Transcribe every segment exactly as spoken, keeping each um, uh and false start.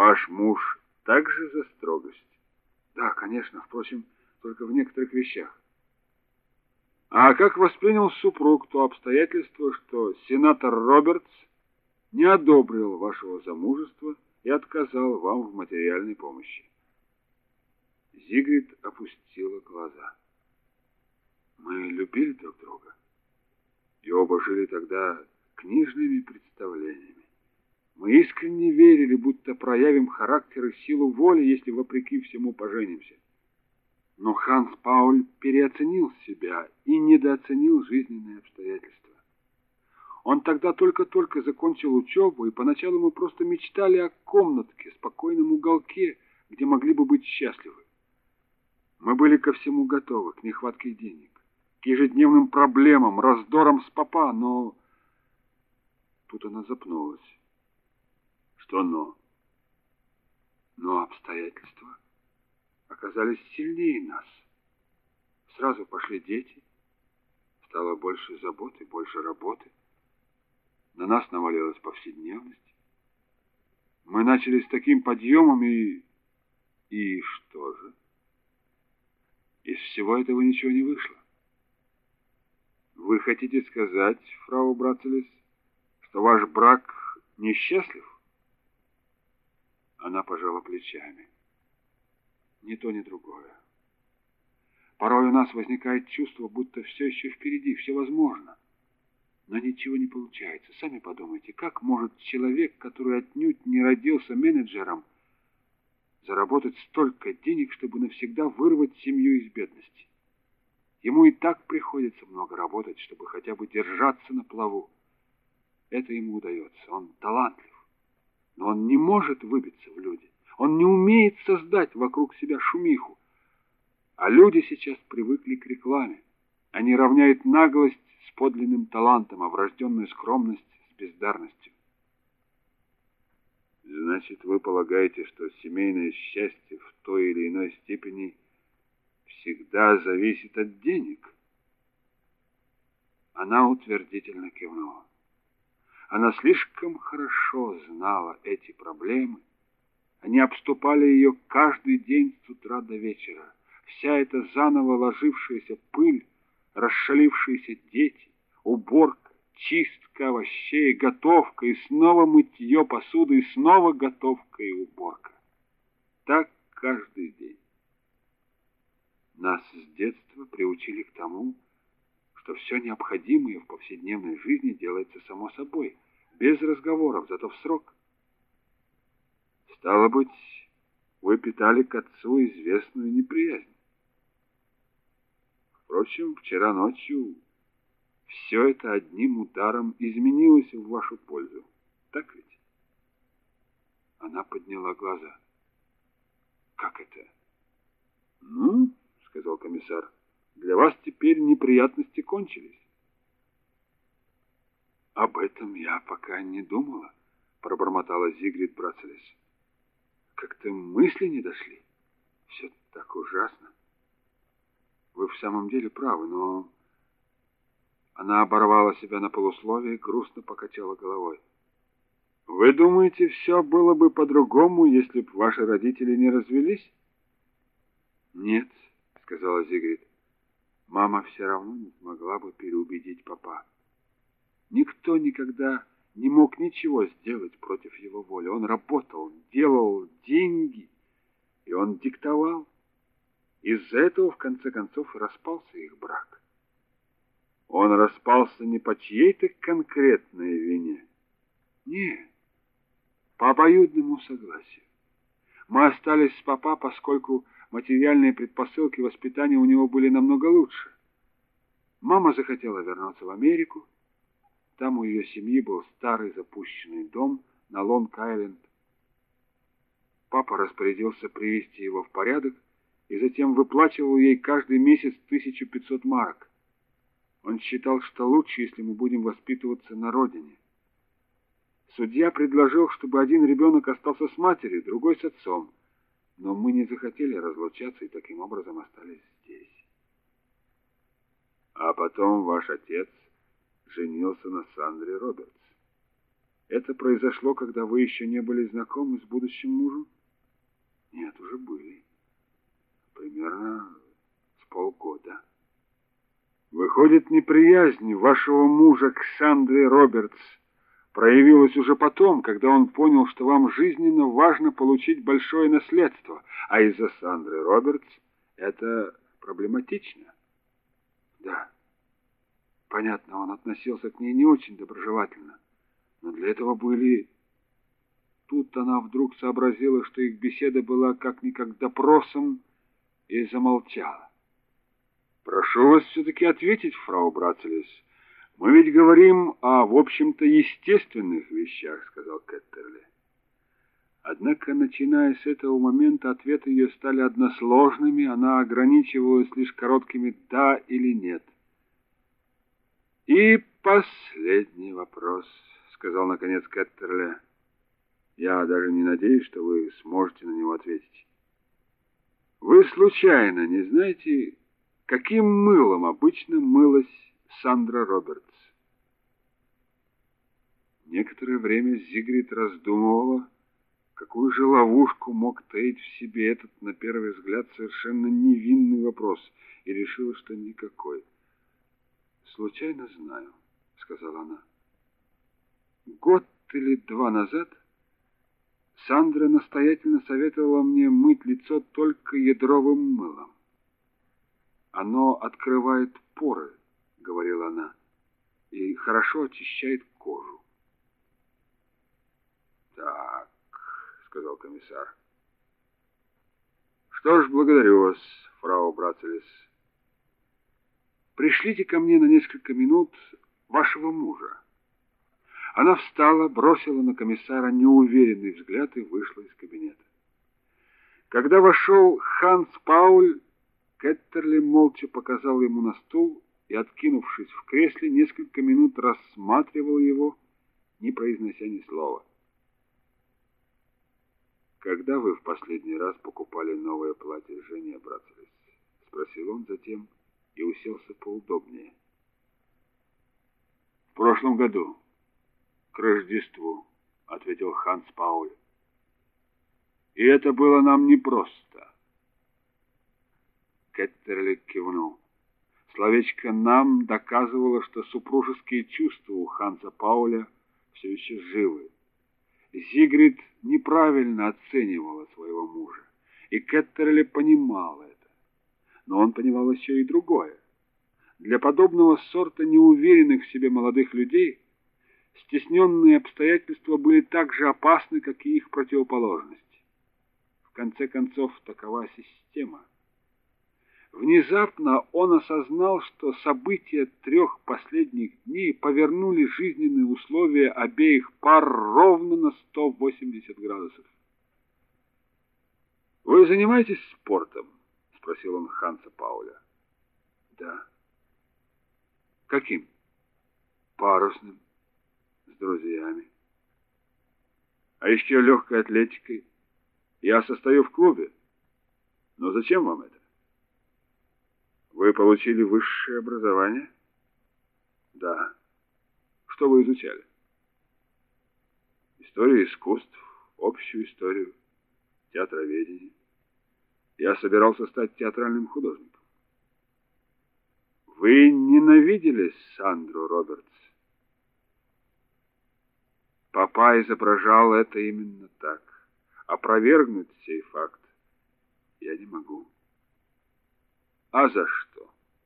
Ваш муж также за строгость? Да, конечно, впрочем, только в некоторых вещах. А как воспринял супруг то обстоятельство, что сенатор Робертс не одобрил вашего замужества и отказал вам в материальной помощи? Зигрид опустила глаза. Мы любили друг друга, и оба жили тогда книжными представлениями. Мы искренне верили, будто проявим характер и силу воли, если вопреки всему поженимся. Но Ханс Пауль переоценил себя и недооценил жизненные обстоятельства. Он тогда только-только закончил учебу, и поначалу мы просто мечтали о комнатке, спокойном уголке, где могли бы быть счастливы. Мы были ко всему готовы, к нехватке денег, к ежедневным проблемам, раздорам с папа, но... Тут она запнулась. Что но? Но обстоятельства оказались сильнее нас. Сразу пошли дети, стало больше заботы, больше работы. На нас навалилась повседневность. Мы начали с таким подъемом и... И что же? Из всего этого ничего не вышло. Вы хотите сказать, фрау Брацелес, что ваш брак несчастлив? Она пожала плечами. Ни то, ни другое. Порой у нас возникает чувство, будто все еще впереди, все возможно. Но ничего не получается. Сами подумайте, как может человек, который отнюдь не родился менеджером, заработать столько денег, чтобы навсегда вырвать семью из бедности? Ему и так приходится много работать, чтобы хотя бы держаться на плаву. Это ему удается. Он талантлив. Но он не может выбиться в люди. Он не умеет создать вокруг себя шумиху. А люди сейчас привыкли к рекламе. Они равняют наглость с подлинным талантом, а врожденную скромность с бездарностью. Значит, вы полагаете, что семейное счастье в той или иной степени всегда зависит от денег? Она утвердительно кивнула. Она слишком хорошо знала эти проблемы. Они обступали ее каждый день с утра до вечера. Вся эта заново ложившаяся пыль, расшалившиеся дети, уборка, чистка овощей, готовка и снова мытье посуды, и снова готовка и уборка. Так каждый день. Нас с детства приучили к тому, что все необходимое в повседневной жизни делается само собой, без разговоров, зато в срок. Стало быть, вы питали к отцу известную неприязнь. Впрочем, вчера ночью все это одним ударом изменилось в вашу пользу. Так ведь? Она подняла глаза. Как это? Ну, сказал комиссар, для вас теперь неприятности кончились. Об этом я пока не думала, пробормотала Зигрид Брацелес. Как-то мысли не дошли. Все так ужасно. Вы в самом деле правы, но... Она оборвала себя на полусловие и грустно покачала головой. Вы думаете, все было бы по-другому, если бы ваши родители не развелись? Нет, сказала Зигрид. Мама все равно не смогла бы переубедить папа. Никто никогда не мог ничего сделать против его воли. Он работал, делал деньги, и он диктовал. Из-за этого, в конце концов, распался их брак. Он распался не по чьей-то конкретной вине. Нет, по обоюдному согласию. Мы остались с папа, поскольку материальные предпосылки воспитания у него были намного лучше. Мама захотела вернуться в Америку. Там у ее семьи был старый запущенный дом на Лонг-Айленд. Папа распорядился привести его в порядок и затем выплачивал ей каждый месяц тысячу пятьсот марок. Он считал, что лучше, если мы будем воспитываться на родине. Судья предложил, чтобы один ребенок остался с матерью, другой с отцом. Но мы не захотели разлучаться и таким образом остались здесь. А потом ваш отец женился на Сандре Робертс. Это произошло, когда вы еще не были знакомы с будущим мужем? Нет, уже были. Примерно с полгода. Выходит, неприязнь вашего мужа к Сандре Робертс проявилась уже потом, когда он понял, что вам жизненно важно получить большое наследство, а из-за Сандры Робертс это проблематично. Да, понятно, он относился к ней не очень доброжелательно, но для этого были... Тут она вдруг сообразила, что их беседа была как-никак допросом, и замолчала. «Прошу вас все-таки ответить, фрау Брацелес. Мы ведь говорим о, в общем-то, естественных вещах», — сказал Кеттерли. Однако, начиная с этого момента, ответы ее стали односложными, она ограничивалась лишь короткими «да» или «нет». «И последний вопрос», — сказал наконец Кеттерли. «Я даже не надеюсь, что вы сможете на него ответить. Вы случайно не знаете, каким мылом обычно мылась Сандра Робертс?» Некоторое время Зигрид раздумывала, какую же ловушку мог таить в себе этот, на первый взгляд, совершенно невинный вопрос, и решила, что никакой. «Случайно знаю», — сказала она. «Год или два назад Сандра настоятельно советовала мне мыть лицо только ядровым мылом. Оно открывает поры, — говорила она, — и хорошо очищает кожу». «Так», — сказал комиссар. «Что ж, благодарю вас, фрау Брацелес. Пришлите ко мне на несколько минут вашего мужа». Она встала, бросила на комиссара неуверенный взгляд и вышла из кабинета. Когда вошел Ханс Пауль, Кеттерли молча показал ему на стул и, откинувшись в кресле, несколько минут рассматривал его, не произнося ни слова. «Когда вы в последний раз покупали новое платье жене, Брацелес?» — спросил он затем и уселся поудобнее. «В прошлом году, к Рождеству», — ответил Ханс Пауль. «И это было нам непросто». Кеттерли кивнул. Словечко «нам» доказывало, что супружеские чувства у Ханса Пауля все еще живы. Зигрид неправильно оценивала своего мужа, и Кеттерли понимал это. Но он понимал еще и другое. Для подобного сорта неуверенных в себе молодых людей стесненные обстоятельства были так же опасны, как и их противоположность. В конце концов, такова система. Внезапно он осознал, что события трех последних дней повернули жизненные условия обеих пар ровно на сто восемьдесят градусов. «Вы занимаетесь спортом?» — спросил он Ханса Пауля. «Да». «Каким?» «Парусным, с друзьями. А еще легкой атлетикой. Я состою в клубе. Но зачем вам это?» «Вы получили высшее образование?» «Да». «Что вы изучали?» «Историю искусств, общую историю, театроведение. Я собирался стать театральным художником». «Вы ненавидели Сандру Робертс?» Папа изображал это именно так. Опровергнуть сей факт я не могу. А за что?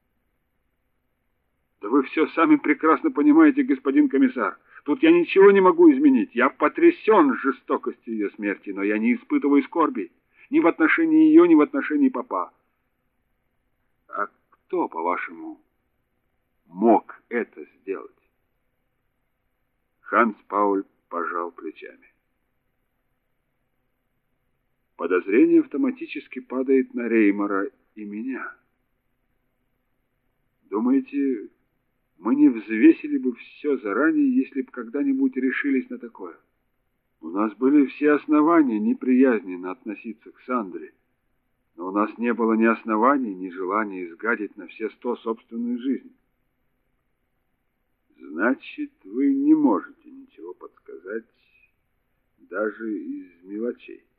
Да вы все сами прекрасно понимаете, господин комиссар. Тут я ничего не могу изменить. Я потрясен жестокостью ее смерти, но я не испытываю скорби ни в отношении ее, ни в отношении папа. А кто, по-вашему, мог это сделать? Ханс Пауль пожал плечами. Подозрение автоматически падает на Реймара и меня. Думаете, мы не взвесили бы все заранее, если бы когда-нибудь решились на такое? У нас были все основания неприязненно относиться к Сандре, но у нас не было ни оснований, ни желания изгадить на все сто собственную жизнь. Значит, вы не можете ничего подсказать даже из мелочей.